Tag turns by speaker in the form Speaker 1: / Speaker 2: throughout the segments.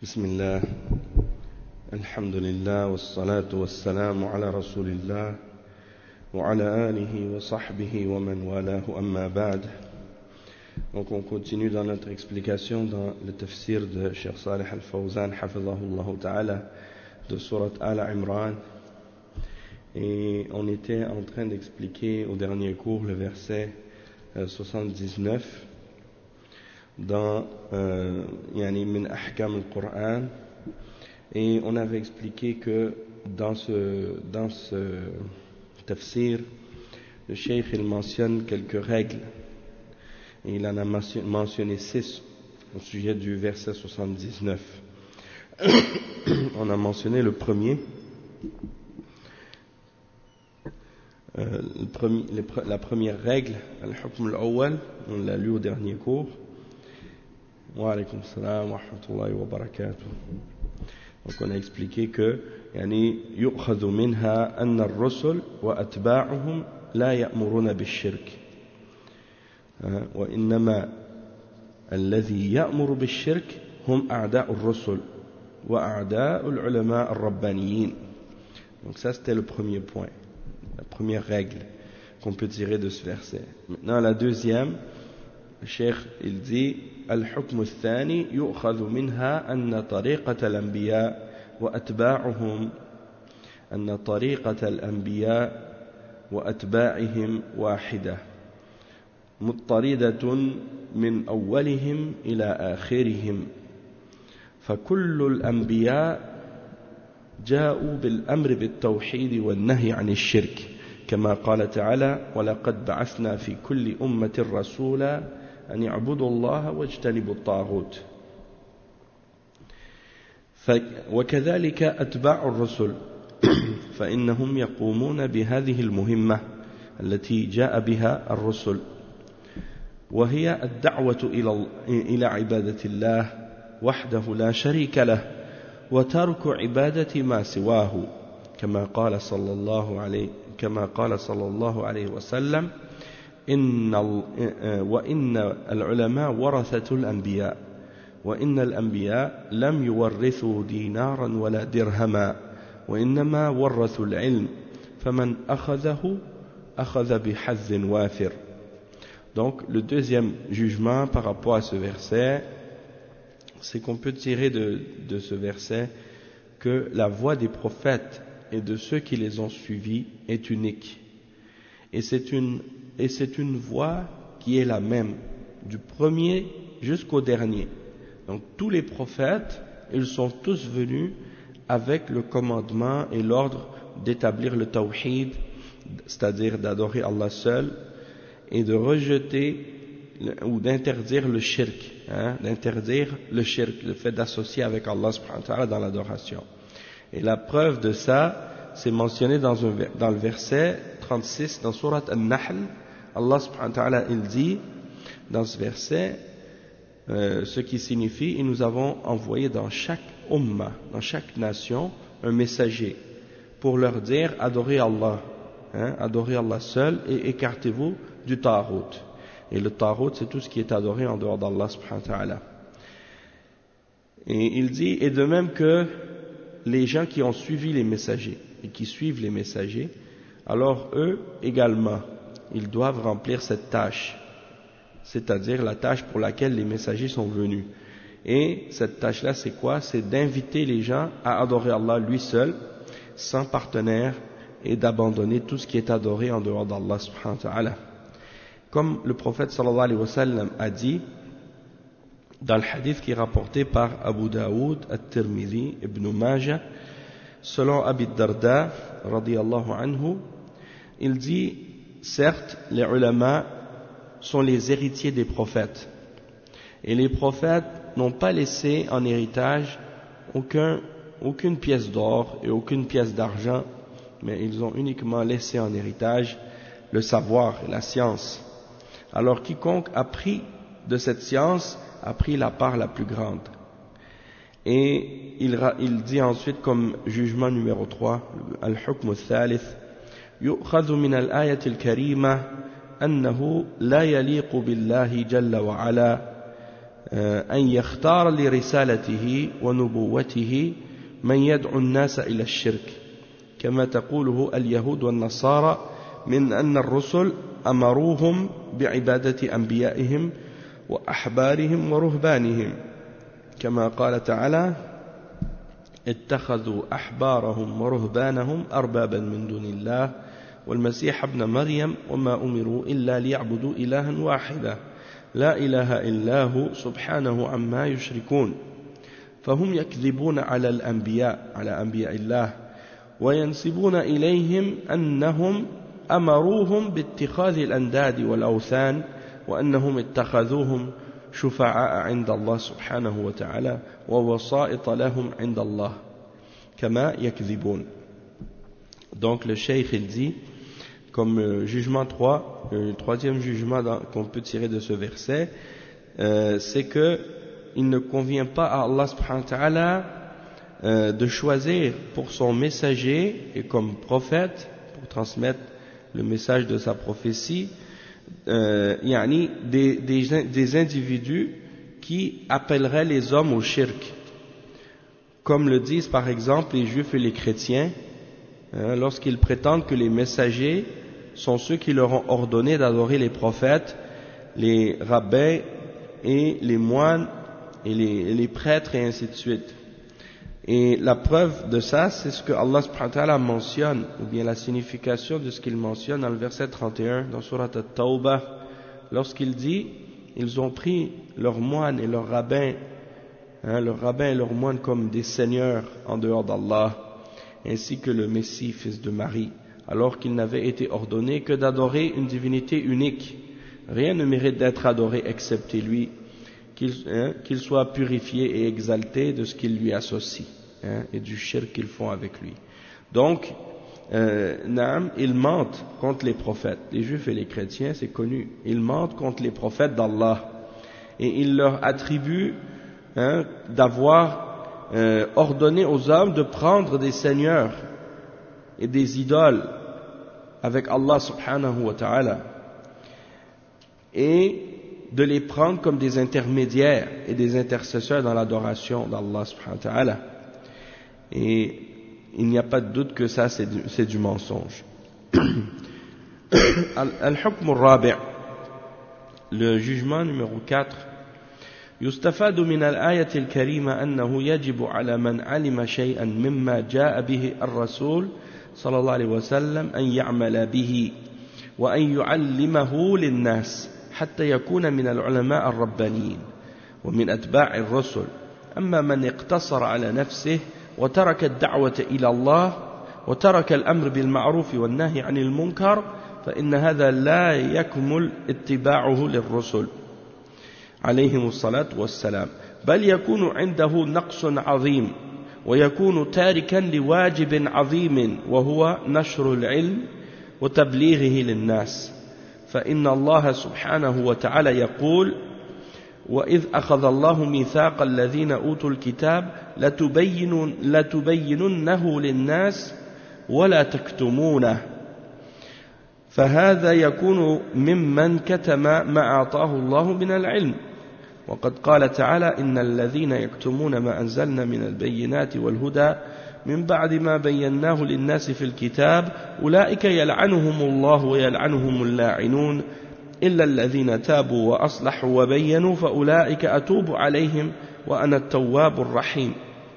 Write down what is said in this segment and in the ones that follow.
Speaker 1: بسم الله الحمد لله والصلاة والسلام على رسول الله وعلى آله وصحبه ومن والاه أما بعد. Donc on continue dans notre explication dans le tafsir de Cheikh Salih Al-Fawzan hafidhahullah ta'ala de Surat Al-Imran, et on était en train d'expliquer au dernier cours le verset 79 dans min ahkam al-Qur'an, et on avait expliqué que dans ce tafsir, le cheikh il mentionne quelques règles, et il en a mentionné 6 au sujet du verset 79. On a mentionné le premier, la première règle, al-hukm al-awwal, on l'a lu au dernier cours. Wa alaykum salam wa rahmatullahi wa barakatuh. Donc on a expliqué que yu'khadhu minha anna ar-rusul wa atba'uhum la ya'muruna bish-shirk wa innama alladhi ya'muru bish-shirk hum a'da'u ar-rusul wa a'da'u al-ulama ar-rabbaniyin. Donc ça c'était le premier point, la première règle qu'on peut tirer de ce verset. Maintenant la deuxième, le cheikh il dit الحكم الثاني يؤخذ منها أن طريقة الأنبياء وأتباعهم واحدة مضطردة من أولهم إلى آخرهم، فكل الأنبياء جاءوا بالأمر بالتوحيد والنهي عن الشرك، كما قال تعالى ولقد بعثنا في كل أمة رسولا أن يعبدوا الله واجتنبوا الطاغوت. وكذلك أتباع الرسل فإنهم يقومون بهذه المهمة التي جاء بها الرسل، وهي الدعوة إلى عبادة الله وحده لا شريك له وترك عبادة ما سواه، كما قال صلى الله عليه وسلم وإن العلماء ورثة الأنبياء وإن الأنبياء لم يورثوا دينارا ولا درهما وإنما ورثوا العلم فمن أخذه أخذ بحظ وافر. Donc le deuxième jugement par rapport à ce verset, c'est qu'on peut tirer de ce verset que la voie des prophètes et de ceux qui les ont suivis est unique, et c'est une voie qui est la même du premier jusqu'au dernier. Donc tous les prophètes, ils sont tous venus avec le commandement et l'ordre d'établir le tawhid, c'est-à-dire d'adorer Allah seul, et de rejeter ou d'interdire le shirk, le fait d'associer avec Allah subhanahu wa ta'ala dans l'adoration. Et la preuve de ça, c'est mentionné dans le verset 36 dans Surat Al-Nahl. Allah subhanahu wa ta'ala il dit dans ce verset ce qui signifie, et nous avons envoyé dans chaque ummah, dans chaque nation, un messager pour leur dire adorez Allah, adorez Allah seul et écartez-vous du tarout. Et le tarout, c'est tout ce qui est adoré en dehors d'Allah subhanahu wa ta'ala. Et il dit, et de même que les gens qui ont suivi les messagers et qui suivent les messagers, alors eux également ils doivent remplir cette tâche, c'est-à-dire la tâche pour laquelle les messagers sont venus. Et cette tâche-là, c'est quoi? C'est d'inviter les gens à adorer Allah lui seul, sans partenaire, et d'abandonner tout ce qui est adoré en dehors d'Allah subhanahu wa ta'ala. Comme le prophète sallallahu alayhi wa sallam a dit dans le hadith qui est rapporté par Abu Daoud, At-Tirmidhi, Ibn Majah, selon Abi Darda radiyallahu anhu, il dit: certes, les ulama sont les héritiers des prophètes, et les prophètes n'ont pas laissé en héritage aucune pièce d'or et aucune pièce d'argent, mais ils ont uniquement laissé en héritage le savoir et la science. Alors quiconque a pris de cette science a pris la part la plus grande. Et il dit ensuite comme jugement numéro 3, al-hukm al-thalith, يؤخذ من الآية الكريمة أنه لا يليق بالله جل وعلا أن يختار لرسالته ونبوته من يدعو الناس إلى الشرك كما تقوله اليهود والنصارى من أن الرسل أمروهم بعبادة أنبيائهم وأحبارهم ورهبانهم كما قال تعالى اتخذوا أحبارهم ورهبانهم أربابا من دون الله والمسيح ابن مريم وما أمروا إلا ليعبدوا إلها واحدا لا إله إلا هو سبحانه عما يشركون فهم يكذبون على الأنبياء على أنبياء الله وينسبون إليهم أنهم أمروهم باتخاذ الأنداد والأوثان وأنهم اتخذوهم شفعاء عند الله سبحانه وتعالى ووسائط لهم عند الله كما يكذبون. Donc le cheikh il dit comme jugement 3, le troisième jugement qu'on peut tirer de ce verset, c'est que il ne convient pas à Allah subhanahu wa ta'ala de choisir pour son messager et comme prophète pour transmettre le message de sa prophétie des individus qui appelleraient les hommes au shirk, comme le disent par exemple les juifs et les chrétiens lorsqu'ils prétendent que les messagers sont ceux qui leur ont ordonné d'adorer les prophètes, les rabbins et les moines et les prêtres et ainsi de suite. Et la preuve de ça, c'est ce que Allah subhanahu wa ta'ala mentionne, ou bien la signification de ce qu'il mentionne dans le verset 31 dans Surat At-Tawbah, lorsqu'il dit ils ont pris leurs moines et leurs rabbins, et leurs moines comme des seigneurs en dehors d'Allah, ainsi que le Messie, fils de Marie, alors qu'il n'avait été ordonné que d'adorer une divinité unique. Rien ne mérite d'être adoré excepté lui, qu'il soit purifié et exalté de ce qu'il lui associe, et du shirk qu'ils font avec lui. Donc, ils mentent contre les prophètes. Les juifs et les chrétiens, c'est connu. Ils mentent contre les prophètes d'Allah. Et ils leur attribuent d'avoir ordonné aux hommes de prendre des seigneurs et des idoles avec Allah subhanahu wa ta'ala et de les prendre comme des intermédiaires et des intercesseurs dans l'adoration d'Allah subhanahu wa ta'ala. Et il n'y a pas de doute que ça c'est du mensonge. Al-Hukm al-Rabi', le jugement numéro 4. يستفاد من الآية الكريمة أنه يجب على من علم شيئا مما جاء به الرسول صلى الله عليه وسلم أن يعمل به وأن يعلمه للناس حتى يكون من العلماء الربانيين ومن أتباع الرسل. أما من اقتصر على نفسه وترك الدعوة إلى الله وترك الأمر بالمعروف والنهي عن المنكر فإن هذا لا يكمل اتباعه للرسل عليهم الصلاة والسلام، بل يكون عنده نقص عظيم ويكون تاركا لواجب عظيم وهو نشر العلم وتبليغه للناس. فإن الله سبحانه وتعالى يقول: وإذ أخذ الله ميثاق الذين أوتوا الكتاب لتبيننه للناس ولا تكتمونه، فهذا يكون ممن كتم ما أعطاه الله من العلم. وقد قال تعالى: إن الذين يكتمون ما أنزلنا من البينات والهدى من بعد ما بيناه للناس في الكتاب أولئك يلعنهم الله ويلعنهم اللاعنون إلا الذين تابوا وأصلحوا وبينوا فأولئك أتوب عليهم وأنا التواب الرحيم.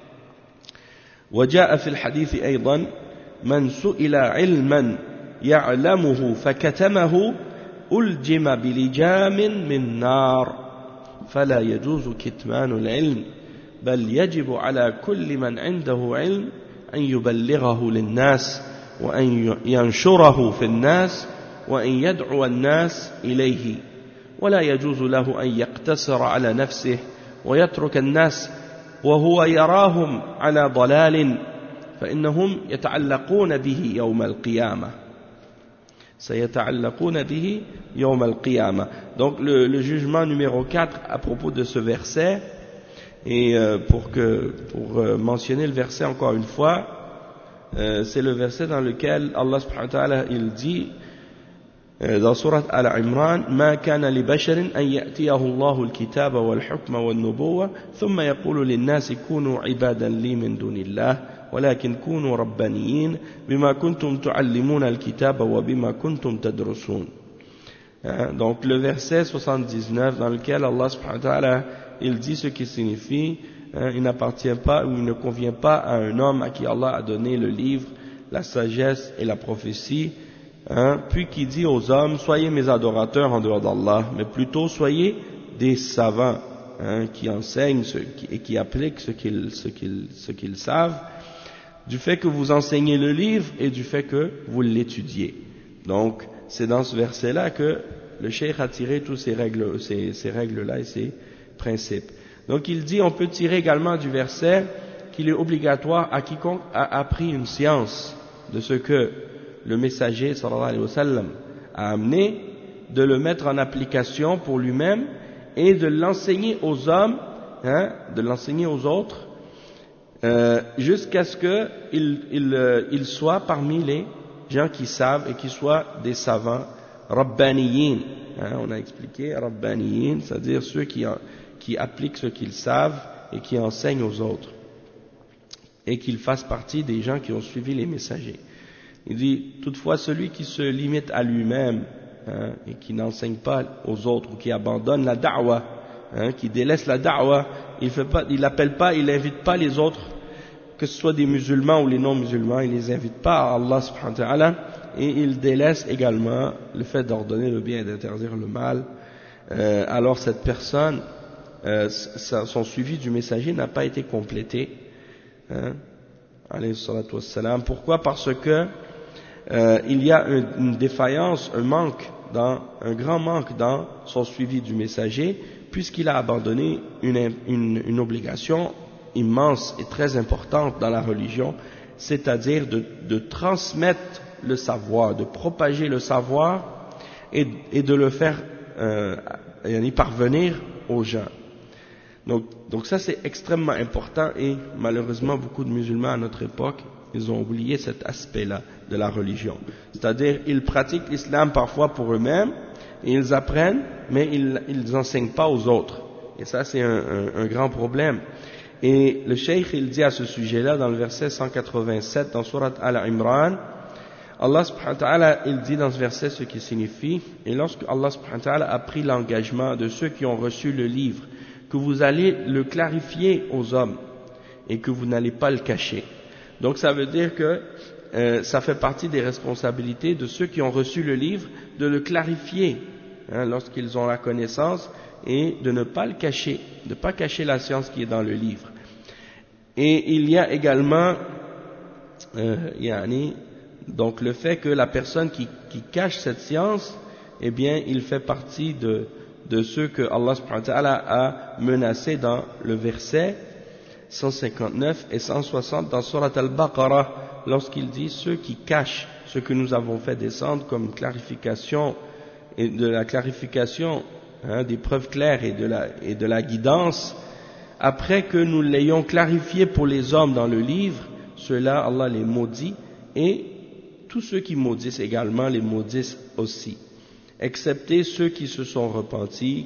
Speaker 1: وجاء في الحديث أيضا: من سئل علما يعلمه فكتمه ألجم بلجام من نار، فلا يجوز كتمان العلم، بل يجب على كل من عنده علم أن يبلغه للناس وأن ينشره في الناس وأن يدعو الناس إليه، ولا يجوز له أن يقتصر على نفسه ويترك الناس وهو يراهم على ضلال، فإنهم يتعلقون به يوم القيامة. سيتعلقون به يوم القيامة. Donc le jugement numéro 4 à propos de ce verset, et pour mentionner le verset encore une fois, c'est le verset dans lequel Allah subhanahu wa ta'ala il dit: dans sourate Al-Imran, ما كان لبشر أن يأتيه الله الكتاب والحكم والنبوة ثم يقول للناس كونوا عبادا لي من دون الله ولكن كونوا ربانيين بما كنتم تعلمون الكتاب وبما كنتم تدرسون. Donc le verset 79 dans lequel Allah subhanahu wa ta'ala il dit ce qui signifie il n'appartient pas ou il ne convient pas à un homme à qui Allah a donné le livre, la sagesse et la prophétie, puis qui dit aux hommes soyez mes adorateurs en dehors d'Allah, mais plutôt soyez des savants qui enseignent et qui appliquent ce qu'ils savent, du fait que vous enseignez le livre et du fait que vous l'étudiez. Donc c'est dans ce verset-là que le cheikh a tiré toutes ces règles-là et ces principes. Donc il dit, on peut tirer également du verset qu'il est obligatoire à quiconque a appris une science de ce que le messager sallallahu alayhi wa sallam a amené, de le mettre en application pour lui-même et de l'enseigner aux hommes, de l'enseigner aux autres, jusqu'à ce qu'il soit parmi les gens qui savent et qui soient des savants, rabbaniyin. On a expliqué, rabbaniyin, c'est-à-dire ceux qui appliquent ce qu'ils savent et qui enseignent aux autres, et qu'ils fassent partie des gens qui ont suivi les messagers. Il dit, toutefois, celui qui se limite à lui-même et qui n'enseigne pas aux autres, ou qui abandonne la da'wa, qui délaisse la da'wa, il n'appelle pas, il n'invite pas les autres, que ce soit des musulmans ou les non-musulmans, il ne les invite pas à Allah subhanahu wa ta'ala, et il délaisse également le fait d'ordonner le bien et d'interdire le mal. Alors cette personne, son suivi du messager n'a pas été complété. Alayhi salatu wassalam. Pourquoi? Parce que il y a une défaillance, un grand manque dans son suivi du messager, puisqu'il a abandonné une obligation immense et très importante dans la religion, c'est-à-dire de transmettre le savoir, de propager le savoir et de le faire y parvenir aux gens. Donc ça c'est extrêmement important, et malheureusement beaucoup de musulmans à notre époque, ils ont oublié cet aspect-là de la religion. C'est-à-dire ils pratiquent l'islam parfois pour eux-mêmes, et ils apprennent, mais ils n'enseignent pas aux autres. Et ça c'est un grand problème. Et le cheikh il dit à ce sujet-là dans le verset 187 dans sourate Al-Imran, Allah subhanahu wa ta'ala il dit dans ce verset ce qui signifie, et lorsque Allah subhanahu wa ta'ala a pris l'engagement de ceux qui ont reçu le livre, que vous allez le clarifier aux hommes et que vous n'allez pas le cacher. Donc ça veut dire que ça fait partie des responsabilités de ceux qui ont reçu le livre de le clarifier lorsqu'ils ont la connaissance, et de ne pas le cacher, de ne pas cacher la science qui est dans le livre. Et il y a également donc le fait que la personne qui cache cette science, eh bien il fait partie de ceux que Allah subhanahu wa ta'ala a menacés dans le verset 159 et 160 dans Surat Al-Baqarah, lorsqu'il dit ceux qui cachent ce que nous avons fait descendre comme clarification, et de la clarification des preuves claires et de la guidance, après que nous l'ayons clarifié pour les hommes dans le livre, ceux-là Allah les maudit, et tous ceux qui maudissent également les maudissent aussi, excepté ceux qui se sont repentis,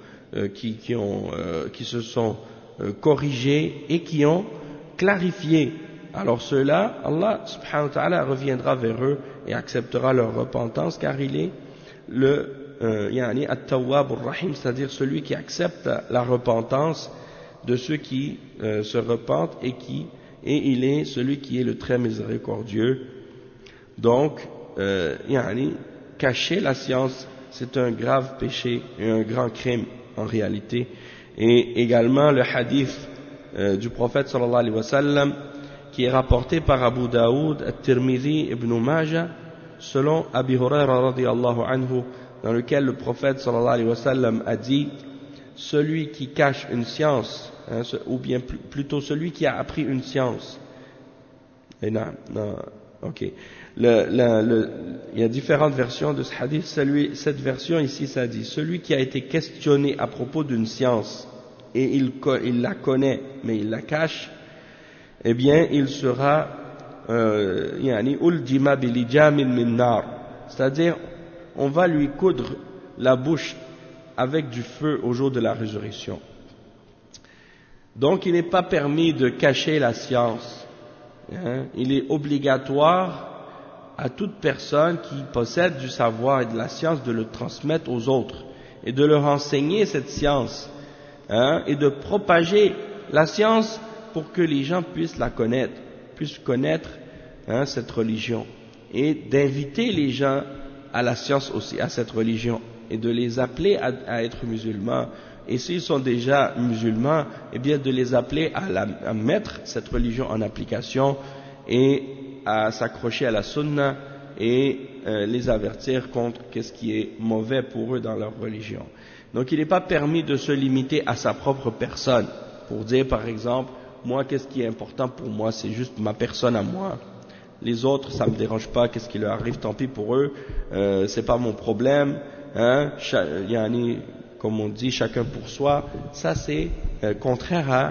Speaker 1: qui se sont corrigés et qui ont clarifié. Alors ceux-là, Allah subhanahu wa ta'ala reviendra vers eux et acceptera leur repentance, car il est le At-Tawwab Ar-Rahim, c'est-à-dire celui qui accepte la repentance de ceux qui se repentent, et il est celui qui est le très miséricordieux. Donc, cacher la science, c'est un grave péché et un grand crime en réalité. Et également le hadith du prophète sallallahu alayhi wa sallam, qui est rapporté par Abu Daoud, At-Tirmidhi, Ibn Majah, selon Abi Huraira radiyallahu anhu, dans lequel le prophète sallallahu alayhi wa sallam a dit, celui qui cache une science, ou bien plutôt celui qui a appris une science. Et non, ok. Il y a différentes versions de ce hadith. Cette version ici, ça dit, celui qui a été questionné à propos d'une science et il la connaît mais il la cache, eh bien il sera uldima bilijamin min nar, c'est-à-dire on va lui coudre la bouche avec du feu au jour de la résurrection. Donc il n'est pas permis de cacher la science. Il est obligatoire à toute personne qui possède du savoir et de la science de le transmettre aux autres et de leur enseigner cette science et de propager la science pour que les gens puissent la connaître, puissent connaître cette religion et d'inviter les gens à la science aussi, à cette religion et de les appeler à être musulmans. Et s'ils sont déjà musulmans, eh bien de les appeler à mettre cette religion en application et à s'accrocher à la sunna et les avertir contre ce qui est mauvais pour eux dans leur religion. Donc il n'est pas permis de se limiter à sa propre personne pour dire par exemple, moi qu'est-ce qui est important pour moi, c'est juste ma personne à moi. Les autres, ça me dérange pas, qu'est-ce qui leur arrive, tant pis pour eux, c'est pas mon problème, comme on dit, chacun pour soi. Ça c'est contraire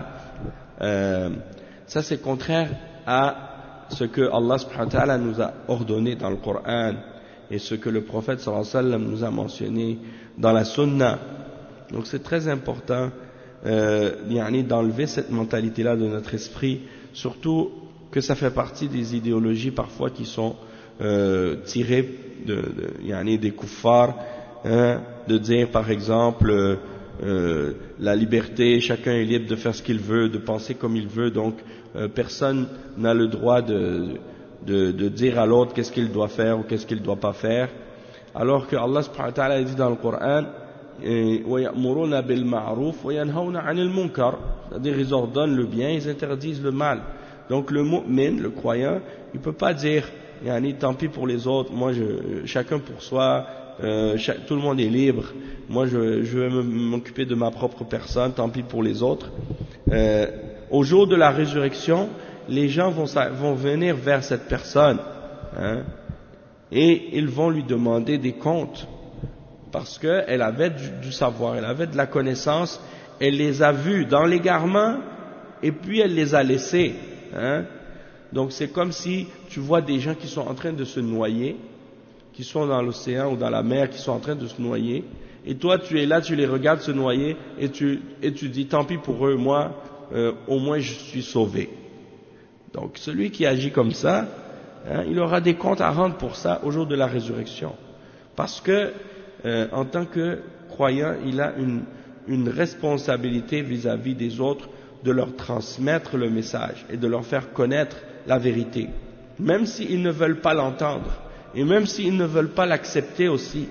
Speaker 1: à ce que Allah subhanahu wa ta'ala nous a ordonné dans le Coran et ce que le prophète sallallahu alayhi wa sallam nous a mentionné dans la sunna. Donc c'est très important d'enlever cette mentalité-là de notre esprit, surtout que ça fait partie des idéologies parfois qui sont tirées des kuffars, de dire par exemple la liberté, chacun est libre de faire ce qu'il veut, de penser comme il veut, donc personne n'a le droit de dire à l'autre qu'est-ce qu'il doit faire ou qu'est-ce qu'il ne doit pas faire, alors que Allah subhanahu wa ta'ala dit dans le Coran وَيَأْمُرُونَ بِالْمَعْرُوفِ وَيَنْهَوْنَ عَنِ الْمُنْكَرِ, c'est-à-dire ils ordonnent le bien, ils interdisent le mal. Donc le mu'min, le croyant, il ne peut pas dire tant pis pour les autres, moi chacun pour soi, tout le monde est libre, moi je vais m'occuper de ma propre personne, tant pis pour les autres. Au jour de la résurrection, les gens vont venir vers cette personne et ils vont lui demander des comptes parce qu'elle avait du savoir, elle avait de la connaissance, elle les a vus dans l'égarement et puis elle les a laissés. Donc c'est comme si tu vois des gens qui sont en train de se noyer, qui sont dans l'océan ou dans la mer, qui sont en train de se noyer, et toi tu es là, tu les regardes se noyer et tu dis tant pis pour eux, moi au moins je suis sauvé. Donc celui qui agit comme ça, il aura des comptes à rendre pour ça au jour de la résurrection, parce que en tant que croyant, il a une responsabilité vis-à-vis des autres de leur transmettre le message et de leur faire connaître la vérité, même s'ils ne veulent pas l'entendre et même s'ils ne veulent pas l'accepter aussi.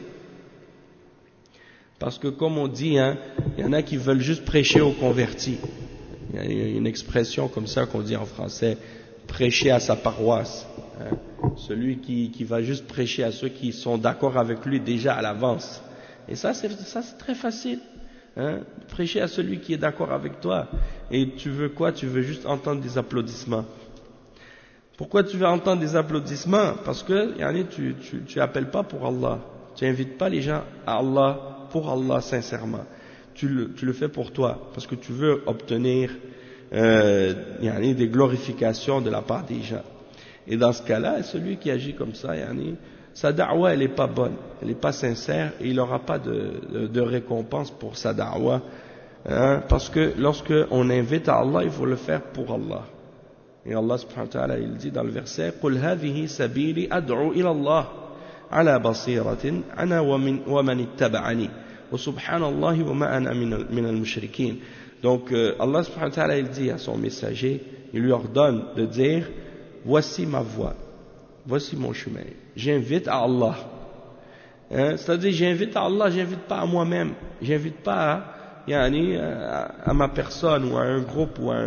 Speaker 1: Parce que comme on dit, il y en a qui veulent juste prêcher aux convertis. Il y a une expression comme ça qu'on dit en français, prêcher à sa paroisse. Celui qui va juste prêcher à ceux qui sont d'accord avec lui déjà à l'avance. Et ça c'est très facile. Prêcher à celui qui est d'accord avec toi. Et tu veux quoi? Tu veux juste entendre des applaudissements. Pourquoi tu veux entendre des applaudissements? Parce que tu appelles pas pour Allah. Tu invites pas les gens à Allah pour Allah sincèrement. Tu le fais pour toi parce que tu veux obtenir des glorifications de la part des gens. Et dans ce cas-là, celui qui agit comme ça, sa da'wa elle n'est pas bonne, elle n'est pas sincère et il n'aura pas de récompense pour sa da'wa, parce que lorsque on invite à Allah, il faut le faire pour Allah. Et Allah subhanahu wa ta'ala il dit dans le verset قُلْ هَذِهِ سَبِيلِ أَدْعُو إِلَى اللَّهِ عَلَى بَصِيرَةٍ أَنَا وَمَنِ اتَّبَعَنِي وَسُبْحَانَ اللَّهِ وَمَا أَنَا مِنَ الْمُشْرِكِينَ. Donc Allah subhanahu wa ta'ala il dit à son messager, il lui ordonne de dire voici ma voie, voici mon chemin, j'invite à Allah. C'est-à-dire j'invite à Allah, j'invite pas à moi-même, j'invite pas à ma personne ou à un groupe ou à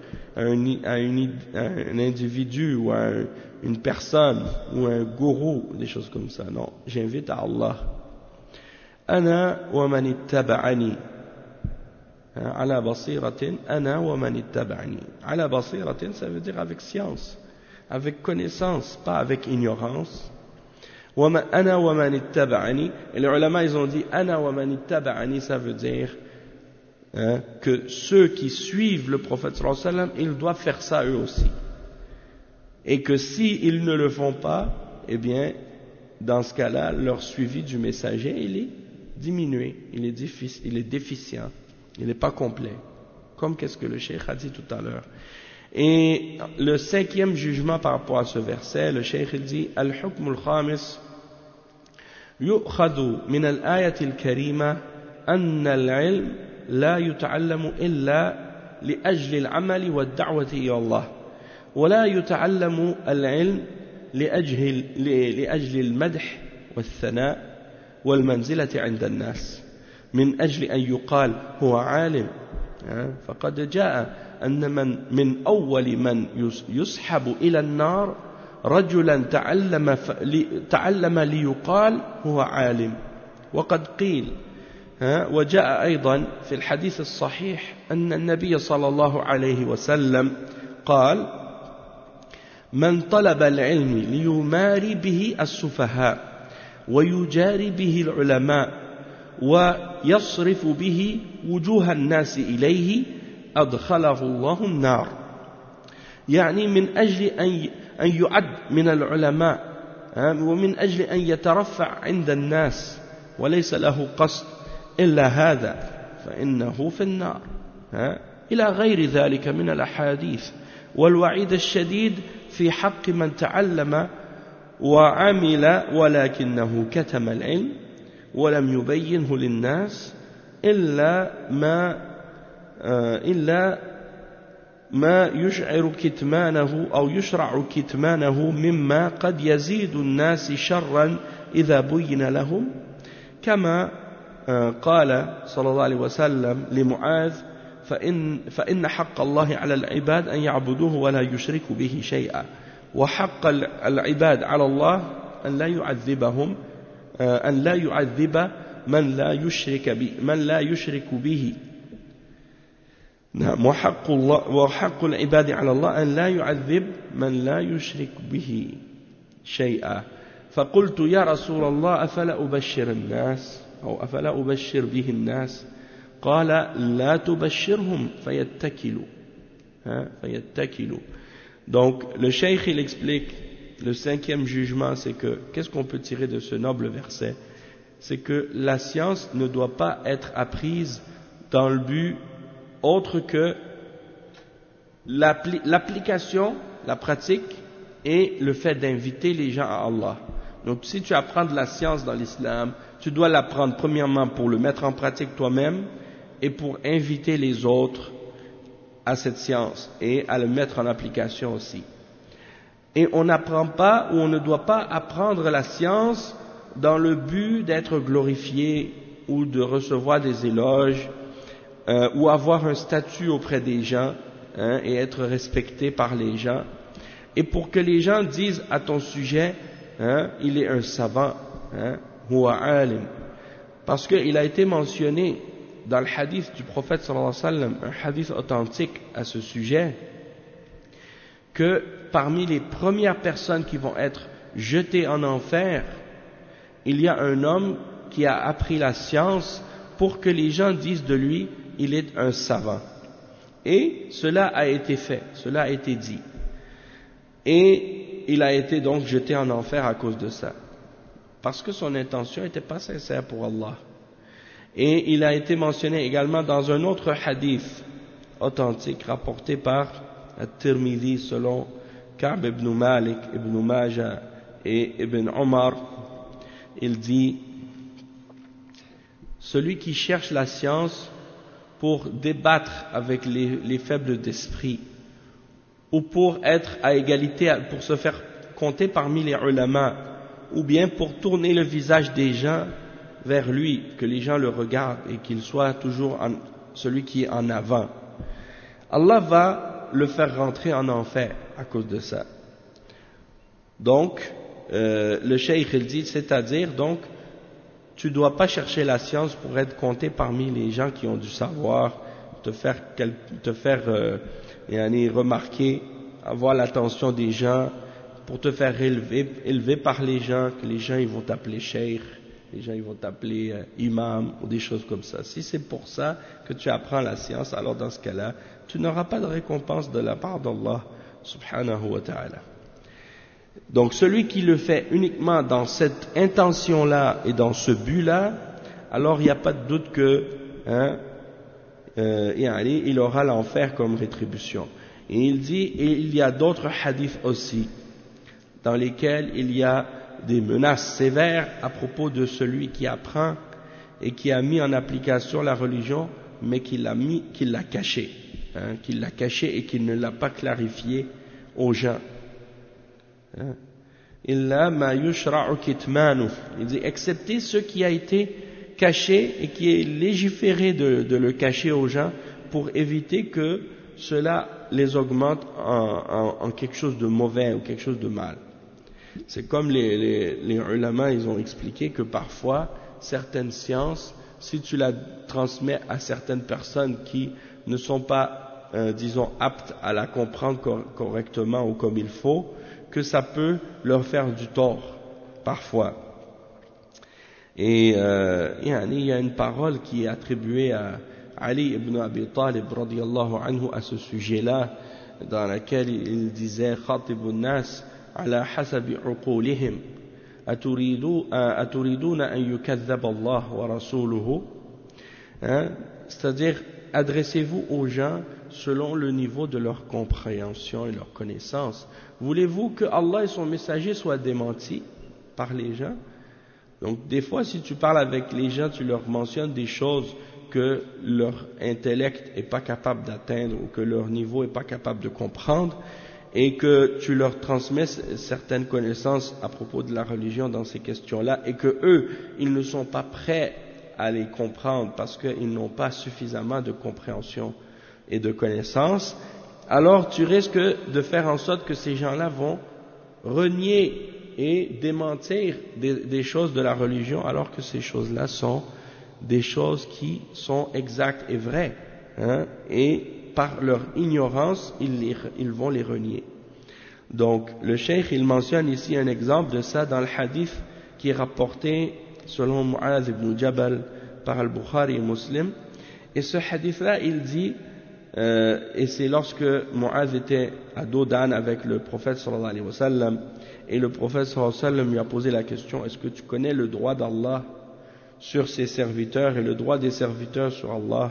Speaker 1: un individu ou à une personne ou un gourou, des choses comme ça. Non, j'invite à Allah. Ana wa man ittaba'ani. Ala basiratin, ana wa man ittaba'ani. Ala basiratin, ça veut dire avec science, avec connaissance, pas avec ignorance. Ana wa man ittaba'ani. Et les ulama, ils ont dit ana wa man ittaba'ani, ça veut dire que ceux qui suivent le prophète sallallahu alayhi wa sallam, ils doivent faire ça eux aussi. Et que s'ils ne le font pas, eh bien, dans ce cas-là, leur suivi du messager, il est diminué, il est déficient, il n'est pas complet. Comme qu'est-ce que le cheikh a dit tout à l'heure. Et le cinquième jugement par rapport à ce verset, le cheikh il dit Al-Hukm al-Khamis يؤخذ من الآية الكريمة أن العلم لا يتعلم إلا لأجل العمل والدعوة إلى الله ولا يتعلم العلم لأجل المدح والثناء والمنزلة عند الناس من أجل أن يقال هو عالم فقد جاء أن من أول من يسحب إلى النار رجلا تعلم ليقال هو عالم وقد قيل وجاء أيضا في الحديث الصحيح أن النبي صلى الله عليه وسلم قال من طلب العلم ليماري به السفهاء ويجاري به العلماء ويصرف به وجوه الناس إليه أدخله الله النار يعني من أجل أن يعد من العلماء ومن أجل أن يترفع عند الناس وليس له قصد إلا هذا فإنه في النار إلى غير ذلك من الأحاديث والوعيد الشديد في حق من تعلم وعمل ولكنه كتم العلم ولم يبينه للناس إلا ما يشعر كتمانه أو يشرع كتمانه مما قد يزيد الناس شرا إذا بين لهم كما قال صلى الله عليه وسلم لمعاذ فإن حق الله على العباد أن يعبدوه ولا يشركوا به شيئا وحق العباد على الله أن لا يعذب من لا يشرك به نعم وحق العباد على الله أن لا يعذب من لا يشرك به شيئا فقلت يا رسول الله أفلا أبشر الناس أو أفلا أبشر به الناس قال لا تبشرهم فيتكلوا donc le cheikh il explique le cinquième jugement c'est que qu'est-ce qu'on peut tirer de ce noble verset c'est que la science ne doit pas être apprise dans le but autre que l'application, la pratique et le fait d'inviter les gens à Allah. Donc si tu apprends de la science dans l'islam, tu dois l'apprendre premièrement pour le mettre en pratique toi-même et pour inviter les autres à cette science et à le mettre en application aussi. Et on n'apprend pas ou on ne doit pas apprendre la science dans le but d'être glorifié ou de recevoir des éloges ou avoir un statut auprès des gens et être respecté par les gens et pour que les gens disent à ton sujet il est un savant huwa alim parce qu'il a été mentionné dans le hadith du prophète sallallahu alayhi wa sallam un hadith authentique à ce sujet que parmi les premières personnes qui vont être jetées en enfer il y a un homme qui a appris la science pour que les gens disent de lui il est un savant. Et cela a été fait, cela a été dit. Et il a été donc jeté en enfer à cause de ça. Parce que son intention n'était pas sincère pour Allah. Et il a été mentionné également dans un autre hadith authentique rapporté par At-Tirmidhi selon Ka'b ibn Malik, ibn Majah et ibn Omar. Il dit celui qui cherche la science pour débattre avec les faibles d'esprit ou pour être à égalité, pour se faire compter parmi les ulama ou bien pour tourner le visage des gens vers lui, que les gens le regardent et qu'il soit toujours celui qui est en avant. Allah va le faire rentrer en enfer à cause de ça. Donc, le cheikh il dit, c'est-à-dire donc tu ne dois pas chercher la science pour être compté parmi les gens qui ont du savoir, te faire remarquer, avoir l'attention des gens, pour te faire élever par les gens, que les gens ils vont t'appeler cheikh, les gens ils vont t'appeler imam, ou des choses comme ça. Si c'est pour ça que tu apprends la science, alors dans ce cas-là, tu n'auras pas de récompense de la part d'Allah subhanahu wa ta'ala. Donc celui qui le fait uniquement dans cette intention-là et dans ce but-là, alors il n'y a pas de doute que il aura l'enfer comme rétribution. Et il dit, et il y a d'autres hadiths aussi, dans lesquels il y a des menaces sévères à propos de celui qui apprend et qui a mis en application la religion, mais qui l'a caché, qu'il l'a caché et qu'il ne l'a pas clarifié aux gens. Illa ma yushra'u kitmanu. Il dit, excepté ce qui a été caché et qui est légiféré de le cacher aux gens pour éviter que cela les augmente en quelque chose de mauvais ou quelque chose de mal. C'est comme les ulama, ils ont expliqué que parfois, certaines sciences, si tu la transmets à certaines personnes qui ne sont pas, disons, aptes à la comprendre correctement ou comme il faut, que ça peut leur faire du tort, parfois. Et il y a une parole qui est attribuée à Ali ibn Abi Talib radiyallahu anhu à ce sujet-là, dans laquelle il disait « Khatibun nas ala hasabi uqulihim, aturiduna an yukazzab Allah wa rasuluhu » c'est-à-dire, adressez-vous aux gens selon le niveau de leur compréhension et leur connaissance. Voulez-vous que Allah et son messager soient démentis par les gens? Donc des fois, si tu parles avec les gens, tu leur mentionnes des choses que leur intellect n'est pas capable d'atteindre ou que leur niveau n'est pas capable de comprendre, et que tu leur transmets certaines connaissances à propos de la religion dans ces questions-là, et que eux, ils ne sont pas prêts à les comprendre parce qu'ils n'ont pas suffisamment de compréhension et de connaissances, alors tu risques de faire en sorte que ces gens-là vont renier et démentir des choses de la religion, alors que ces choses-là sont des choses qui sont exactes et vraies, et par leur ignorance, ils vont les renier. Donc, le cheikh, il mentionne ici un exemple de ça dans le hadith qui est rapporté selon Mu'adh ibn Jabal par Al-Bukhari et Muslim. Et ce hadith-là, il dit, et c'est lorsque Mu'adh était à dos d'âne avec le prophète sallallahu alayhi wa sallam, et le prophète sallallahu alayhi wa sallam lui a posé la question, est-ce que tu connais le droit d'Allah sur ses serviteurs et le droit des serviteurs sur Allah?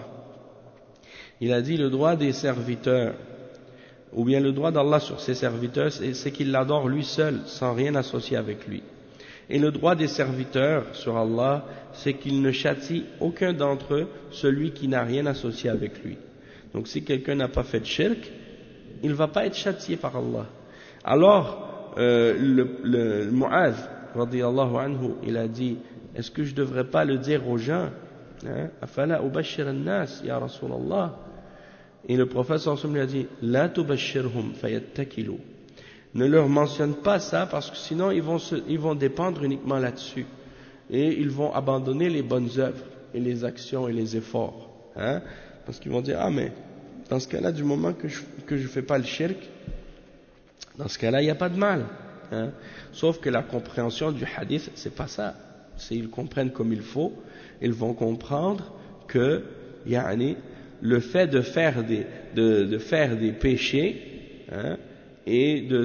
Speaker 1: Il a dit, le droit des serviteurs, ou bien le droit d'Allah sur ses serviteurs, c'est qu'il l'adore lui seul, sans rien associer avec lui. Et le droit des serviteurs sur Allah, c'est qu'il ne châtie aucun d'entre eux, celui qui n'a rien associé avec lui. Donc si quelqu'un n'a pas fait de shirk, il ne va pas être châtié par Allah. Alors, le Mu'adh, radiyallahu anhu, il a dit, est-ce que je ne devrais pas le dire aux gens? Afala ubashir an-nas, ya Rasulallah. Et le prophète sallallahu alayhi wa sallam lui a dit, la tubashirhum fayattakilu. Ne leur mentionne pas ça parce que sinon ils vont dépendre uniquement là-dessus. Et ils vont abandonner les bonnes œuvres et les actions et les efforts. Parce qu'ils vont dire, ah mais dans ce cas-là, du moment que je ne fais pas le shirk, dans ce cas-là, il n'y a pas de mal. Sauf que la compréhension du hadith, c'est pas ça. S'ils comprennent comme il faut, ils vont comprendre que le fait de faire des péchés, et de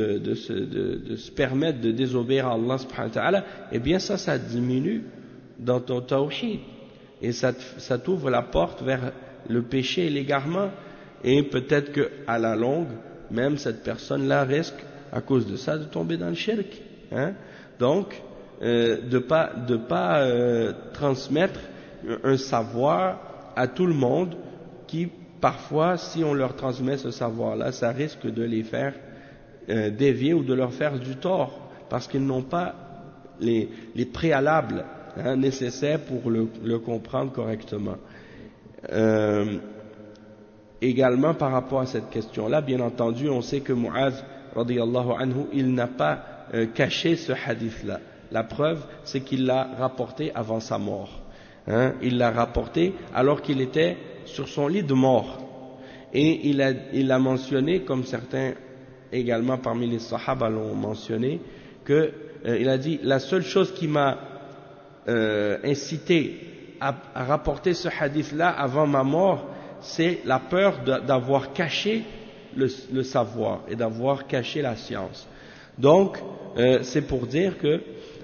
Speaker 1: se permettre de désobéir à Allah subhanahu wa ta'ala, eh bien ça diminue dans ton tawhid, et ça t'ouvre la porte vers le péché et l'égarement, et peut-être qu'à la longue, même cette personne-là risque, à cause de ça, de tomber dans le shirk. Donc, de pas transmettre un savoir à tout le monde qui, parfois, si on leur transmet ce savoir-là, ça risque de les faire dévier ou de leur faire du tort, parce qu'ils n'ont pas les préalables nécessaires pour le comprendre correctement. Également, par rapport à cette question-là, bien entendu, on sait que Mu'adh, radiyallahu anhu, il n'a pas caché ce hadith-là. La preuve, c'est qu'il l'a rapporté avant sa mort. Il l'a rapporté alors qu'il était sur son lit de mort. Et il a mentionné, comme certains également parmi les sahaba l'ont mentionné, il a dit, la seule chose qui m'a incité à rapporter ce hadith-là avant ma mort, c'est la peur d'avoir caché le savoir et d'avoir caché la science. Donc c'est pour dire que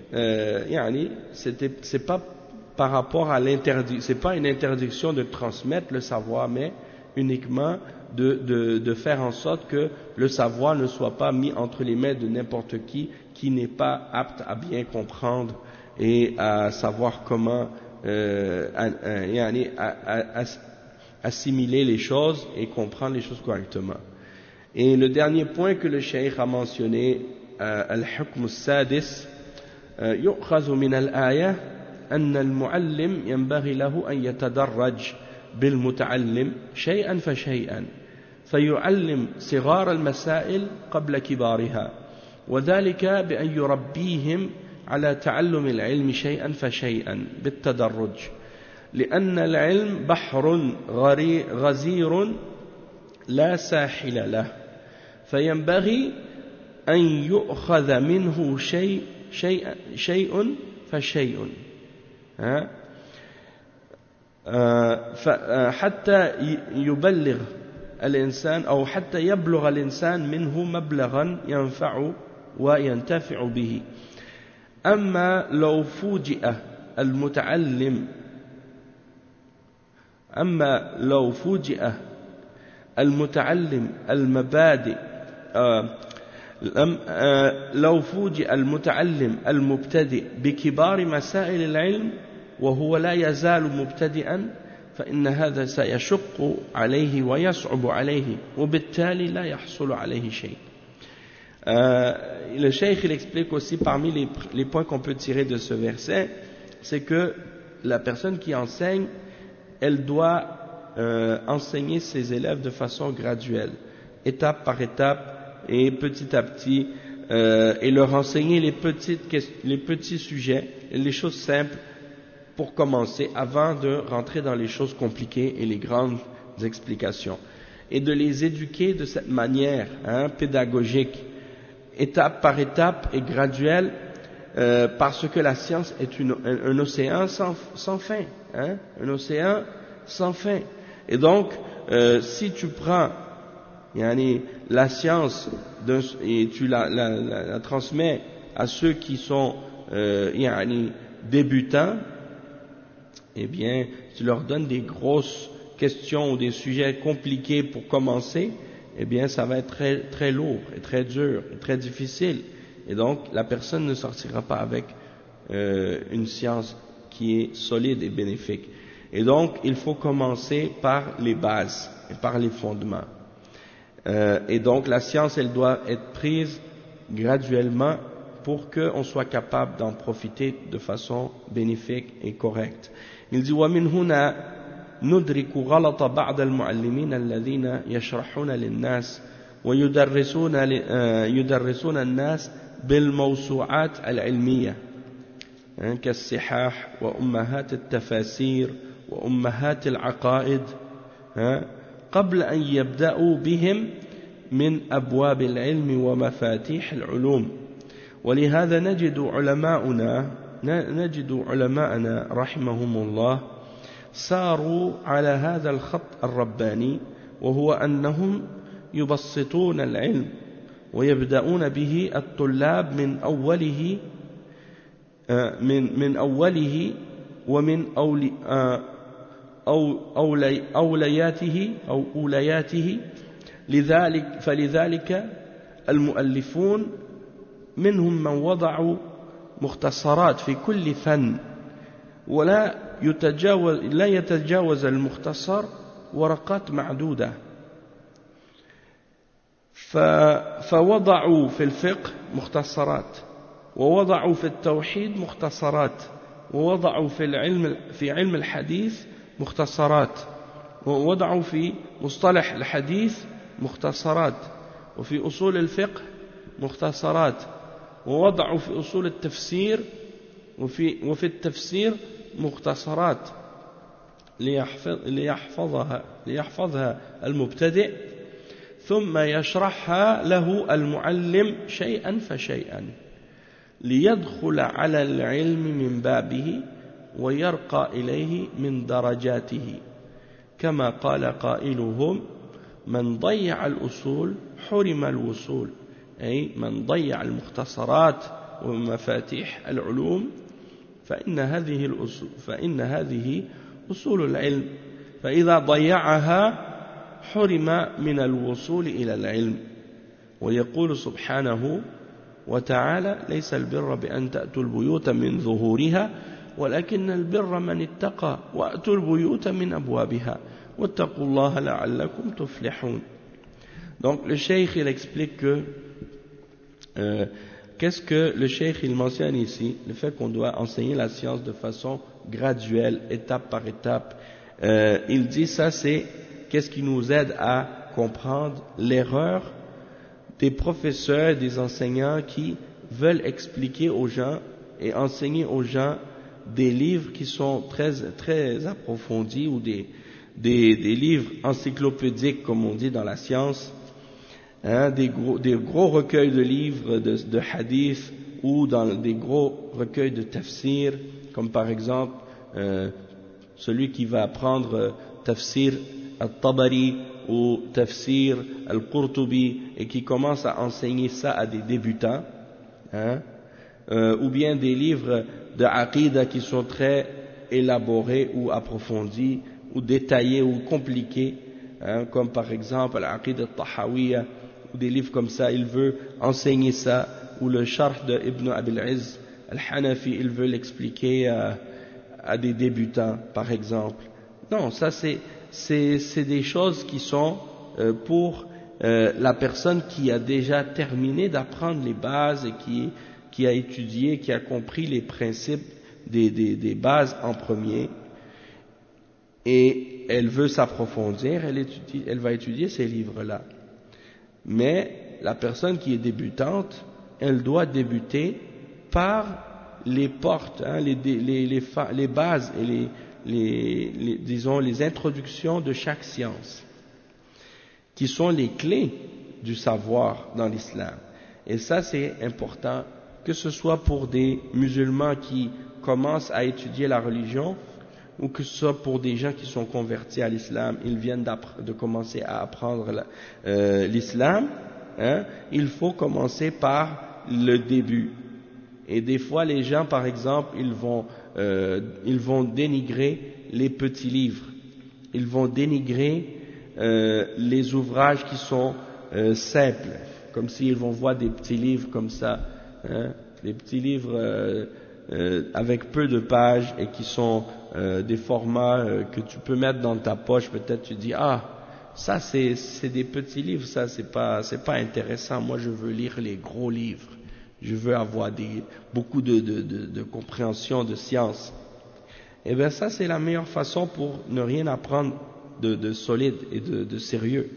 Speaker 1: c'est pas par rapport à c'est pas une interdiction de transmettre le savoir, mais uniquement de faire en sorte que le savoir ne soit pas mis entre les mains de n'importe qui n'est pas apte à bien comprendre et à savoir comment assimiler les choses et comprendre les choses correctement. Et le dernier point que le cheikh a mentionné, al-hukm al-sadis, يؤخذ من الآية أن المعلم ينبغي له أن يتدرج بالمتعلم شيئا فشيئا فيعلم صغار المسائل قبل كبارها، وذلك بأن يربيهم على تعلم العلم شيئا فشيئا بالتدرج، لأن العلم بحر غزير لا ساحل له، فينبغي أن يؤخذ منه شيء فشيء حتى يبلغ الإنسان أو حتى يبلغ الإنسان منه مبلغا ينفع وينتفع به. أما لو فوجئ المتعلم المبادئ لو فوجئ المتعلم المبتدئ بكبار مسائل العلم وهو لا يزال مبتدئا فإن هذا سيشق عليه ويصعب عليه وبالتالي لا يحصل عليه شيء. Le cheikh il explique aussi parmi les points qu'on peut tirer de ce verset, c'est que la personne qui enseigne, elle doit enseigner ses élèves de façon graduelle, étape par étape et petit à petit, et leur enseigner les petits sujets, les choses simples pour commencer avant de rentrer dans les choses compliquées et les grandes explications, et de les éduquer de cette manière pédagogique, étape par étape et graduelle, parce que la science est un océan sans fin, un océan sans fin. Et donc, si tu prends la science et tu la transmets à ceux qui sont débutants, eh bien, tu leur donnes des grosses questions ou des sujets compliqués pour commencer, eh bien, ça va être très, très lourd et très dur et très difficile. Et donc, la personne ne sortira pas avec une science qui est solide et bénéfique. Et donc, il faut commencer par les bases et par les fondements. Et donc, la science, elle doit être prise graduellement pour qu'on soit capable d'en profiter de façon bénéfique et correcte. Il dit ومن هنا ندرك غلط بعض المعلمين الذين يشرحون للناس ويدرسون الناس بالموسوعات العلمية كالصحاح وأمهات التفاسير وأمهات العقائد قبل أن يبدأوا بهم من أبواب العلم ومفاتيح العلوم. ولهذا نجد علماءنا رحمهم الله ساروا على هذا الخط الرباني، وهو أنهم يبسطون العلم ويبدأون به الطلاب من أوله ومن أولياته. فلذلك المؤلفون منهم من وضعوا مختصرات في كل فن ولا يتجاوز المختصر ورقات معدودة، فوضعوا في الفقه مختصرات، ووضعوا في التوحيد مختصرات، ووضعوا في علم الحديث مختصرات، ووضعوا في مصطلح الحديث مختصرات، وفي أصول الفقه مختصرات، ووضعوا في أصول التفسير وفي التفسير مختصرات ليحفظها المبتدئ، ثم يشرحها له المعلم شيئا فشيئا ليدخل على العلم من بابه ويرقى إليه من درجاته، كما قال قائلهم من ضيع الأصول حرم الوصول. أي من ضيع المختصرات ومفاتيح العلوم فإن هذه أصول العلم، فإذا ضيعها حرم من الوصول إلى العلم. ويقول سبحانه وتعالى: ليس البر بأن تأتوا البيوت من ظهورها ولكن البر من اتقى وأتوا البيوت من أبوابها واتقوا الله لعلكم تفلحون. Donc le cheikh il explique que qu'est-ce que le cheikh il mentionne ici, le fait qu'on doit enseigner la science de façon graduelle, étape par étape. Il dit ça, c'est qu'est-ce qui nous aide à comprendre l'erreur des professeurs, des enseignants qui veulent expliquer aux gens et enseigner aux gens des livres qui sont très, très approfondis ou des livres encyclopédiques, comme on dit dans la science, hein, des gros recueils de livres de hadith ou dans des gros recueils de tafsir, comme par exemple celui qui va apprendre tafsir al-Tabari ou tafsir al-Qurtubi et qui commence à enseigner ça à des débutants, hein, ou bien des livres de aqidah qui sont très élaborés ou approfondis ou détaillés ou compliqués, hein, comme par exemple l'aqidah al-Tahawiyya ou des livres comme ça, il veut enseigner ça, ou le Sharh de Ibn Abil Izz al-Hanafi, il veut l'expliquer à des débutants par exemple. Non, ça c'est des choses qui sont pour la personne qui a déjà terminé d'apprendre les bases et qui a étudié, qui a compris les principes des bases en premier, et elle veut s'approfondir, elle va étudier ces livres-là. Mais la personne qui est débutante, elle doit débuter par les portes, hein, les bases et disons les introductions de chaque science, qui sont les clés du savoir dans l'islam. Et ça c'est important, que ce soit pour des musulmans qui commencent à étudier la religion, ou que ce soit pour des gens qui sont convertis à l'islam, ils viennent de commencer à apprendre l'islam, hein, il faut commencer par le début. Et des fois les gens par exemple ils vont dénigrer les petits livres, ils vont dénigrer les ouvrages qui sont simples, comme s'ils vont voir des petits livres comme ça, hein, des petits livres avec peu de pages et qui sont des formats que tu peux mettre dans ta poche. Peut-être tu dis ça c'est des petits livres, ça c'est pas intéressant, moi je veux lire les gros livres, je veux avoir beaucoup de compréhension de science. Et bien ça c'est la meilleure façon pour ne rien apprendre de solide et de sérieux.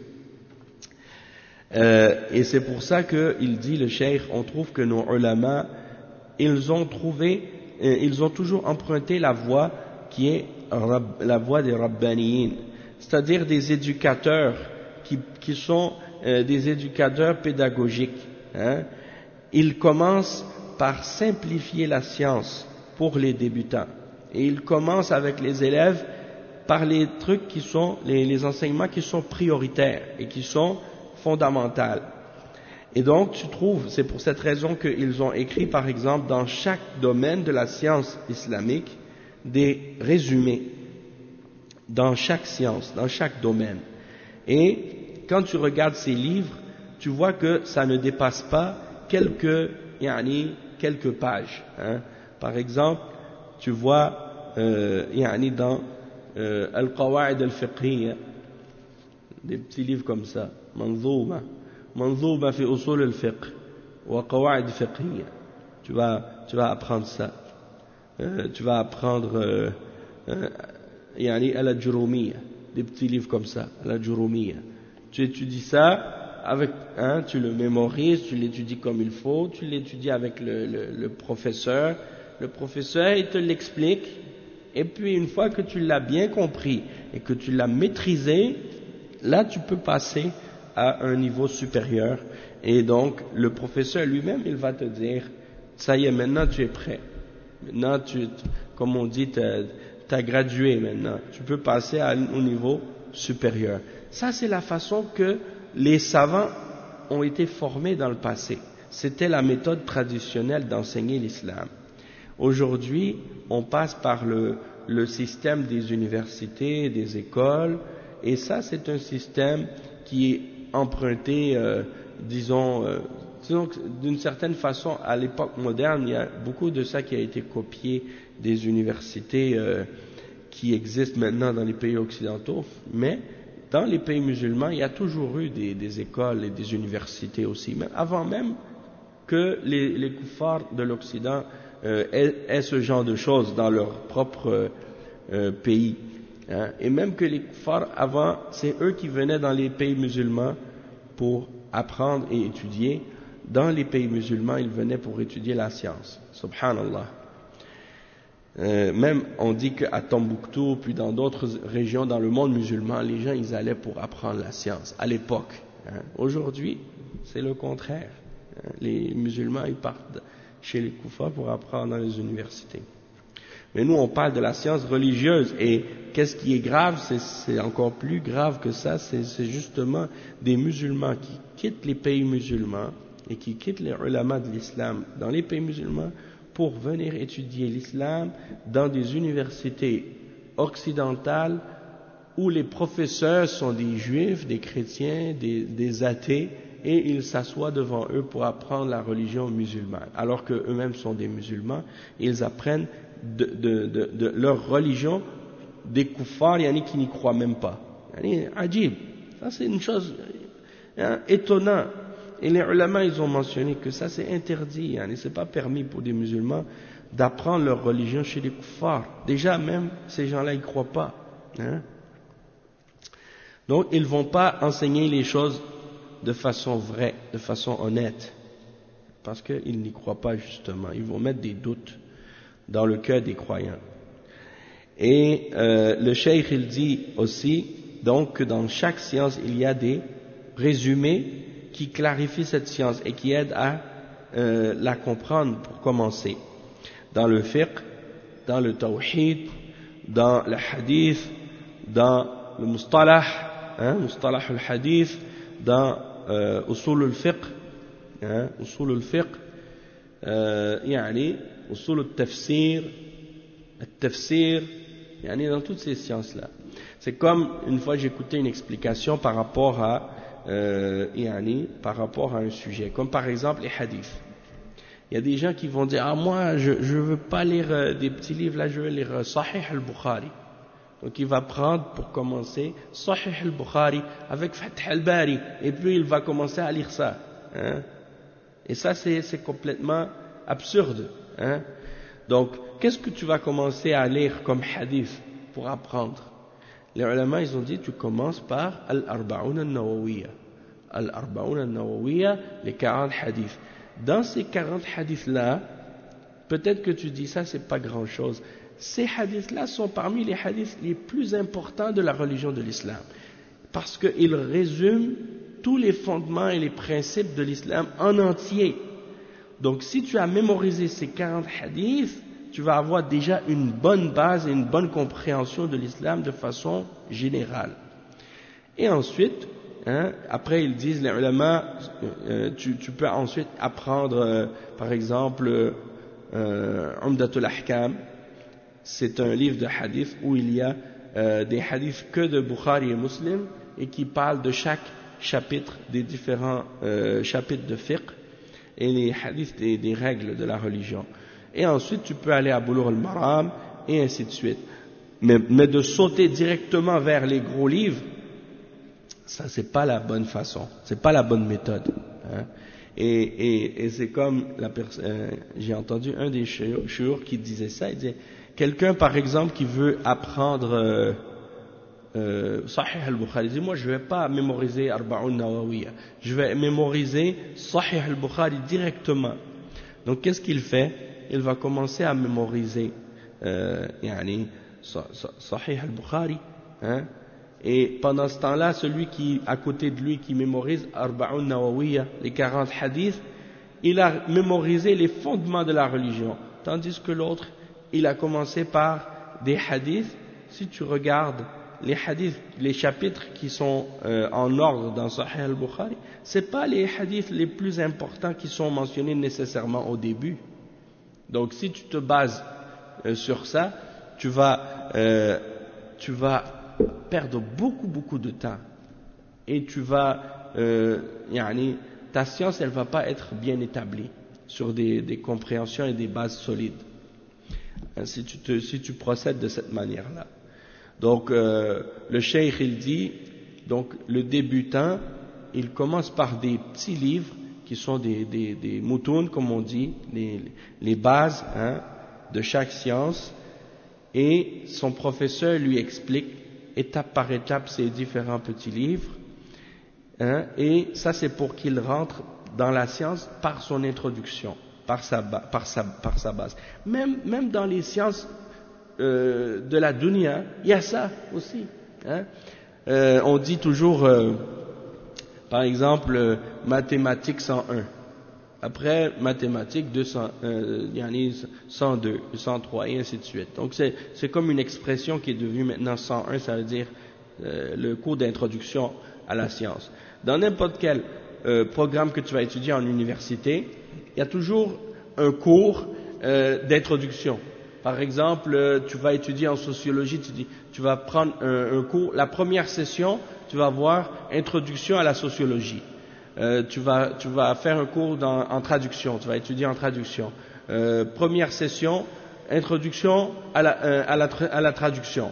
Speaker 1: Et c'est pour ça qu'il dit, le cheikh, on trouve que nos ulama, ils ont toujours emprunté la voie qui est la voie des rabbaniyin, c'est-à-dire des éducateurs qui sont des éducateurs pédagogiques, hein. Ils commencent par simplifier la science pour les débutants, et ils commencent avec les élèves par les trucs qui sont les enseignements qui sont prioritaires et qui sont fondamentaux. Et donc tu trouves, c'est pour cette raison qu'ils ont écrit par exemple dans chaque domaine de la science islamique des résumés, dans chaque science, dans chaque domaine. Et quand tu regardes ces livres, tu vois que ça ne dépasse pas quelques pages, hein. Par exemple, tu vois dans Al-Qawa'id al-Fiqhiyya, des petits livres comme ça, Manzouma fi usul al-fiqh wa Qawa'id fiqhiyya, tu vas apprendre ça. Tu vas apprendre al-Jurumiyya, des petits livres comme ça, al-Jurumiyya. Tu étudies ça avec, hein, tu le mémorises, tu l'étudies comme il faut, tu l'étudies avec le professeur. Le professeur, il te l'explique, et puis une fois que tu l'as bien compris et que tu l'as maîtrisé, là tu peux passer à un niveau supérieur. Et donc le professeur lui-même, il va te dire, ça y est, maintenant tu es prêt. Maintenant, comme on dit, t'as gradué maintenant. Tu peux passer au niveau supérieur. Ça, c'est la façon que les savants ont été formés dans le passé. C'était la méthode traditionnelle d'enseigner l'islam. Aujourd'hui, on passe par le système des universités, des écoles, et ça c'est un système qui est emprunté, disons d'une certaine façon à l'époque moderne, il y a beaucoup de ça qui a été copié des universités qui existent maintenant dans les pays occidentaux, mais dans les pays musulmans, il y a toujours eu des écoles et des universités aussi, mais avant même que les kuffars de l'Occident aient ce genre de choses dans leur propre pays. Hein. Et même que les kuffars avant, c'est eux qui venaient dans les pays musulmans pour apprendre et étudier. Dans les pays musulmans, ils venaient pour étudier la science. Subhanallah. Même on dit qu'à Tombouctou, puis dans d'autres régions dans le monde musulman, les gens ils allaient pour apprendre la science à l'époque. Hein. Aujourd'hui, c'est le contraire. Hein. Les musulmans ils partent chez les kuffars pour apprendre dans les universités. Mais nous on parle de la science religieuse et qu'est-ce qui est grave, c'est encore plus grave que ça, c'est justement des musulmans qui quittent les pays musulmans et qui quittent les ulama de l'islam dans les pays musulmans pour venir étudier l'islam dans des universités occidentales où les professeurs sont des juifs, des chrétiens, des athées, et ils s'assoient devant eux pour apprendre la religion musulmane, alors qu'eux-mêmes sont des musulmans, ils apprennent de leur religion des kuffars, qui n'y croient même pas. Ajib, ça c'est une chose étonnante. Et les ulama, ils ont mentionné que ça c'est interdit, c'est pas permis pour des musulmans d'apprendre leur religion chez les kuffars. Déjà même, ces gens-là, ils croient pas. Hein. Donc, ils vont pas enseigner les choses de façon vraie, de façon honnête, parce qu'ils n'y croient pas justement. Ils vont mettre des doutes dans le cœur des croyants. Et le cheikh, il dit aussi, donc, que dans chaque science, il y a des résumés qui clarifie cette science et qui aide à la comprendre pour commencer. Dans le fiqh, dans le tawhid, dans le hadith, dans le mustalah, mustalah al-hadith, dans usul al-fiqh, usul al-fiqh, usul al-tafsir, al-tafsir, dans toutes ces sciences-là. C'est comme, une fois j'écoutais une explication par rapport à un sujet, comme par exemple les hadiths. Il y a des gens qui vont dire, moi je veux pas lire des petits livres, là je veux lire Sahih al-Bukhari. Donc il va prendre pour commencer Sahih al-Bukhari avec Fath al-Bari, et puis il va commencer à lire ça. Hein. Et ça c'est complètement absurde. Hein. Donc qu'est-ce que tu vas commencer à lire comme hadith pour apprendre? Les ulama, ils ont dit, tu commences par Al-Arba'un al-Nawawiyya. Al-Arba'un al-Nawawiyya, les 40 hadiths. Dans ces 40 hadiths-là, peut-être que tu dis ça, c'est pas grand-chose. Ces hadiths-là sont parmi les hadiths les plus importants de la religion de l'islam. Parce qu'ils résument tous les fondements et les principes de l'islam en entier. Donc si tu as mémorisé ces 40 hadiths, tu vas avoir déjà une bonne base et une bonne compréhension de l'islam de façon générale. Et ensuite, après ils disent, les ulama, tu peux ensuite apprendre, par exemple, Umdatul Ahkam, c'est un livre de hadith où il y a des hadiths que de Bukhari et Muslim et qui parlent de chaque chapitre des différents chapitres de fiqh et les hadiths des règles de la religion. Et ensuite tu peux aller à Bulugh al-Maram et ainsi de suite. Mais de sauter directement vers les gros livres, ça c'est pas la bonne façon, c'est pas la bonne méthode. Hein. Et c'est comme j'ai entendu un des chouurs qui disait ça, il disait, quelqu'un par exemple qui veut apprendre Sahih al-Bukhari, il dit, moi je vais pas mémoriser Arba'un Nawawiyya, je vais mémoriser Sahih al-Bukhari directement. Donc qu'est-ce qu'il fait? Il va commencer à mémoriser Sahih al-Bukhari, hein, et pendant ce temps-là, celui qui à côté de lui qui mémorise Arba'un Nawawiyya, les 40 hadiths, il a mémorisé les fondements de la religion, tandis que l'autre, il a commencé par des hadiths. Si tu regardes les hadiths, les chapitres qui sont en ordre dans Sahih al-Bukhari, c'est pas les hadiths les plus importants qui sont mentionnés nécessairement au début. Donc si tu te bases sur ça, tu vas perdre beaucoup de temps et tu vas ta science elle va pas être bien établie sur des compréhensions et des bases solides si tu procèdes de cette manière-là. Donc le cheikh il dit, donc le débutant il commence par des petits livres qui sont des moutoun comme on dit, les bases de chaque science, et son professeur lui explique étape par étape ces différents petits livres, et ça c'est pour qu'il rentre dans la science par son introduction, par sa base. Même dans les sciences de la dunya, il y a ça aussi. On dit toujours, par exemple, mathématiques 101. Après mathématiques 102, 103 et ainsi de suite. Donc c'est comme une expression qui est devenue maintenant 101, ça veut dire le cours d'introduction à la science. Dans n'importe quel programme que tu vas étudier en université, il y a toujours un cours d'introduction. Par exemple, tu vas étudier en sociologie, tu vas prendre un cours, la première session, tu vas voir introduction à la sociologie. Tu vas faire un cours en traduction, tu vas étudier en traduction. Première session, introduction à la traduction,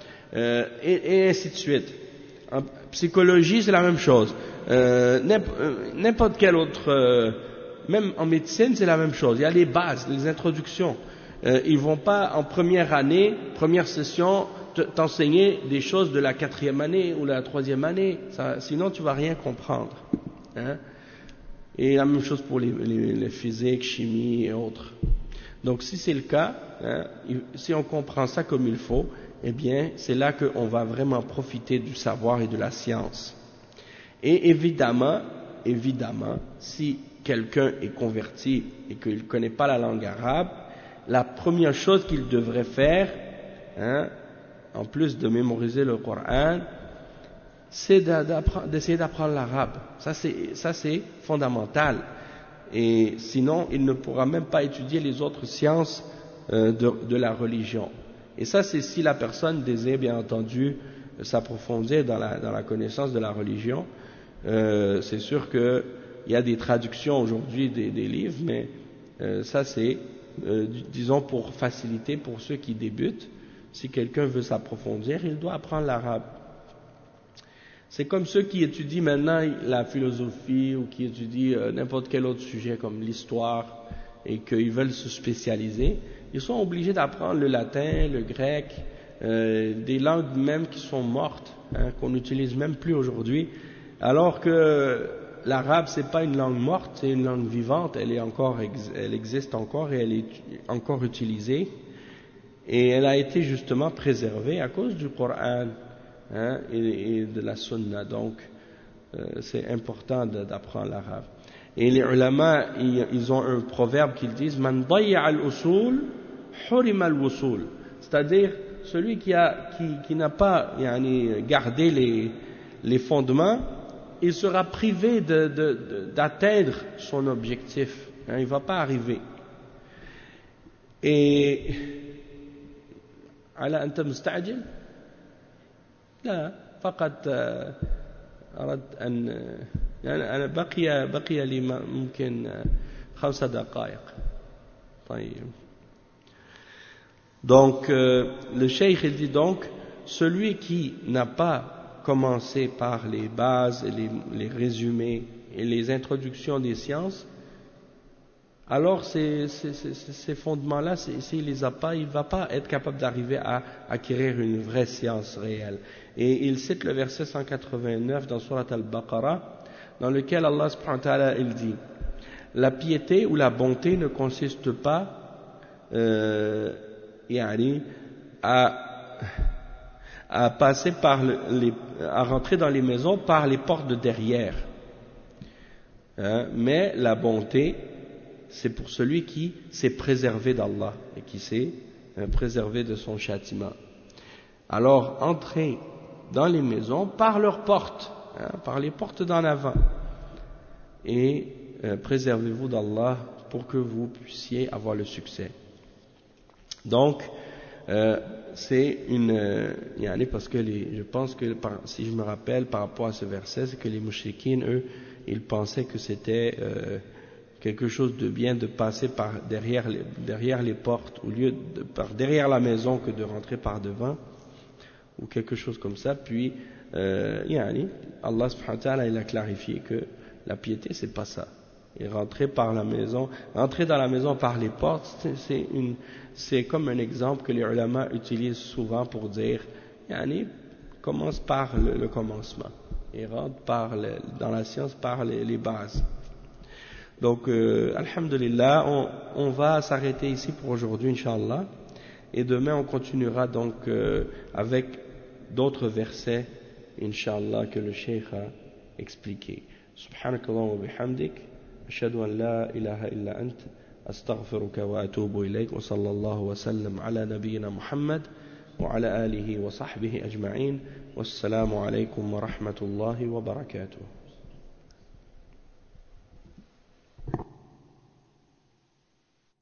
Speaker 1: et ainsi de suite. En psychologie, c'est la même chose. N'importe quel autre, même en médecine, c'est la même chose. Il y a les bases, les introductions. Ils vont pas en première année, première session, t'enseigner des choses de la 4e année ou la 3e année. Sinon, tu vas rien comprendre. Et la même chose pour les physique, chimie et autres. Donc si c'est le cas, si on comprend ça comme il faut, eh bien c'est là qu'on va vraiment profiter du savoir et de la science. Et évidemment, si quelqu'un est converti et qu'il ne connaît pas la langue arabe, la première chose qu'il devrait faire, en plus de mémoriser le Coran, c'est d'essayer d'apprendre l'arabe. Ça c'est fondamental. Et sinon, il ne pourra même pas étudier les autres sciences de la religion. Et ça, c'est si la personne désire, bien entendu, s'approfondir dans la connaissance de la religion. C'est sûr qu'il y a des traductions aujourd'hui des livres, mais ça c'est, disons, pour faciliter pour ceux qui débutent. Si quelqu'un veut s'approfondir, il doit apprendre l'arabe. C'est comme ceux qui étudient maintenant la philosophie ou qui étudient n'importe quel autre sujet comme l'histoire et qu'ils veulent se spécialiser. Ils sont obligés d'apprendre le latin, le grec, des langues même qui sont mortes, qu'on n'utilise même plus aujourd'hui. Alors que l'arabe, c'est pas une langue morte, c'est une langue vivante. Elle existe encore et elle est encore utilisée. Et elle a été justement préservée à cause du Coran. Et de la sunna, donc c'est important d'apprendre l'arabe. Et les ulama, ils ont un proverbe qu'ils disent man dayya al-usul hurima al-wusul, c'est-à-dire celui qui n'a pas gardé les fondements, il sera privé d'atteindre son objectif, il ne va pas arriver. Et ala anta musta'jil? لا فقط أردت أن أنا بقي لي ممكن 5 دقائق. طيب. Donc le cheikh il dit donc celui qui n'a pas commencé par les bases et les résumés et les introductions des sciences, alors ces fondements-là, s'il les a pas, il ne va pas être capable d'arriver à acquérir une vraie science réelle. Et il cite le verset 189 dans Surat al-Baqarah, dans lequel Allah subhanahu wa ta'ala il dit: la piété ou la bonté ne consiste pas à passer à rentrer dans les maisons par les portes de derrière, mais la bonté, c'est pour celui qui s'est préservé d'Allah et qui s'est préservé de son châtiment. Alors, entrer dans les maisons par leurs portes, par les portes d'en avant. Et préservez-vous d'Allah pour que vous puissiez avoir le succès. Donc, c'est parce que je pense que, si je me rappelle par rapport à ce verset, c'est que les mouchriquines, eux, ils pensaient que c'était quelque chose de bien de passer par derrière les portes, au lieu de par derrière la maison que de rentrer par devant, ou quelque chose comme ça. Puis, Allah subhanahu wa ta'ala, il a clarifié que la piété, c'est pas ça. Et rentrer dans la maison par les portes, c'est comme un exemple que les ulama utilisent souvent pour dire, commence par le commencement et rentre dans la science par les bases. Donc, alhamdulillah, on va s'arrêter ici pour aujourd'hui, inshallah, et demain on continuera donc avec d'autres versets, inshallah, que le cheikh a expliqué. Subhanakallah wa bihamdik. أشهد أن لا إله إلا أنت أستغفرك وأتوب إليك وصلى الله وسلم على نبينا محمد وعلى آله وصحبه أجمعين والسلام عليكم ورحمة الله وبركاته.